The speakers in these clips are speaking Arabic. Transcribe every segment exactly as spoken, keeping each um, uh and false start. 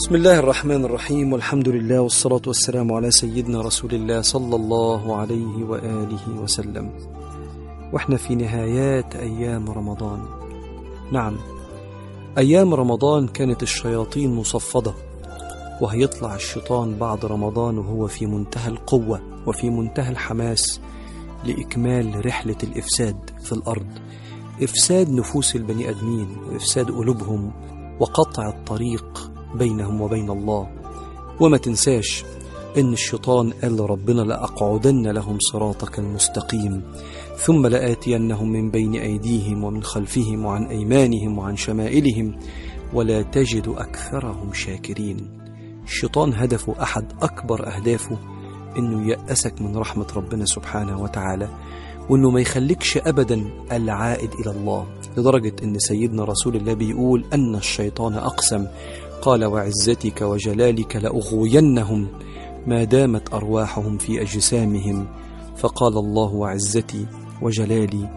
بسم الله الرحمن الرحيم، والحمد لله والصلاة والسلام على سيدنا رسول الله صلى الله عليه وآله وسلم. وإحنا في نهايات أيام رمضان. نعم، أيام رمضان كانت الشياطين مصفدة، وهيطلع الشيطان بعد رمضان وهو في منتهى القوة وفي منتهى الحماس لإكمال رحلة الإفساد في الأرض، إفساد نفوس البني أدمين وإفساد قلوبهم وقطع الطريق بينهم وبين الله. وما تنساش إن الشيطان قال لربنا: لأقعدن لهم صراطك المستقيم ثم لآتينهم من بين أيديهم ومن خلفهم وعن أيمانهم وعن شمائلهم ولا تجد أكثرهم شاكرين. الشيطان هدفه، أحد أكبر أهدافه، إنه يأسك من رحمة ربنا سبحانه وتعالى، وإنه ما يخليكش أبدا العائد إلى الله، لدرجة إن سيدنا رسول الله بيقول أن الشيطان أقسم قال: وعزتك وجلالك لأغوينهم ما دامت أرواحهم في أجسامهم، فقال الله: وعزتي وجلالي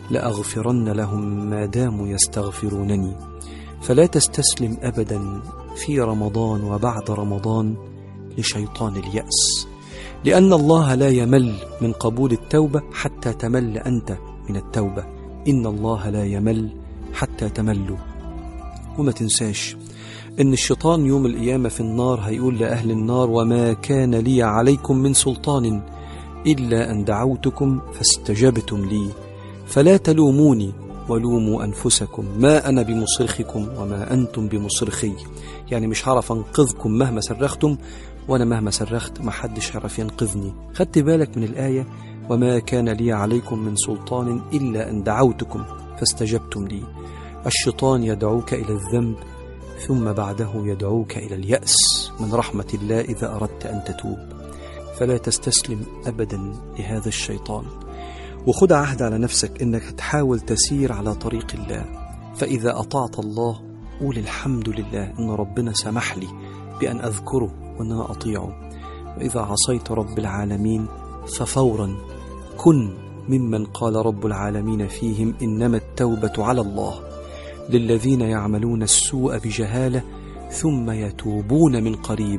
لأغفرن لهم ما داموا يستغفرونني. فلا تستسلم أبدا في رمضان وبعد رمضان لشيطان اليأس، لأن الله لا يمل من قبول التوبة حتى تمل أنت من التوبة. إن الله لا يمل حتى تملوا. وما تنساش إن الشيطان يوم القيامة في النار هيقول لأهل النار: وما كان لي عليكم من سلطان إلا أن دعوتكم فاستجبتم لي فلا تلوموني ولوموا أنفسكم ما أنا بمصرخكم وما أنتم بمصرخي. يعني مش هعرف أنقذكم مهما صرختم، وأنا مهما صرخت ما حدش هيعرف ينقذني. خدت بالك من الآية؟ وما كان لي عليكم من سلطان إلا أن دعوتكم فاستجبتم لي. الشيطان يدعوك إلى الذنب، ثم بعده يدعوك إلى اليأس من رحمة الله إذا أردت أن تتوب. فلا تستسلم أبدا لهذا الشيطان، وخد عهد على نفسك إنك تحاول تسير على طريق الله. فإذا أطعت الله قول: الحمد لله إن ربنا سمح لي بأن أذكره وأن أنا أطيعه. وإذا عصيت رب العالمين ففورا كن ممن قال رب العالمين فيهم: إنما التوبة على الله للذين يعملون السوء بجهالة ثم يتوبون من قريب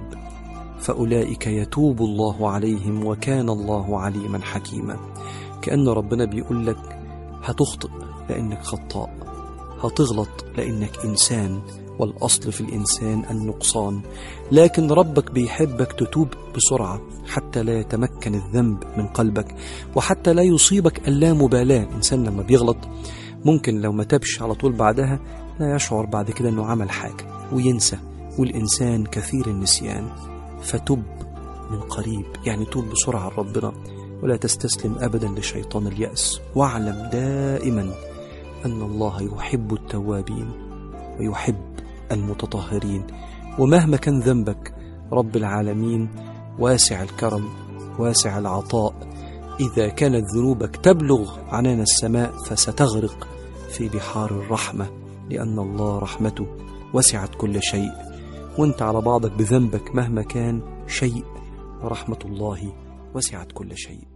فأولئك يتوب الله عليهم وكان الله عليما حكيما. كأن ربنا بيقول لك: هتخطئ لأنك خطاء، هتغلط لأنك إنسان، والأصل في الإنسان النقصان، لكن ربك بيحبك تتوب بسرعة حتى لا يتمكن الذنب من قلبك، وحتى لا يصيبك اللامبالاة. الإنسان لما بيغلط ممكن لو ما تبش على طول بعدها لا يشعر بعد كده أنه عمل حاجة وينسى، والإنسان كثير النسيان. فتب من قريب، يعني توب بسرعة ربنا، ولا تستسلم أبدا لشيطان اليأس. واعلم دائما أن الله يحب التوابين ويحب المتطهرين، ومهما كان ذنبك رب العالمين واسع الكرم واسع العطاء. إذا كانت ذنوبك تبلغ عنان السماء فستغرق في بحار الرحمة، لأن الله رحمته وسعت كل شيء، وانت على بعضك بذنبك مهما كان شيء، ورحمة الله وسعت كل شيء.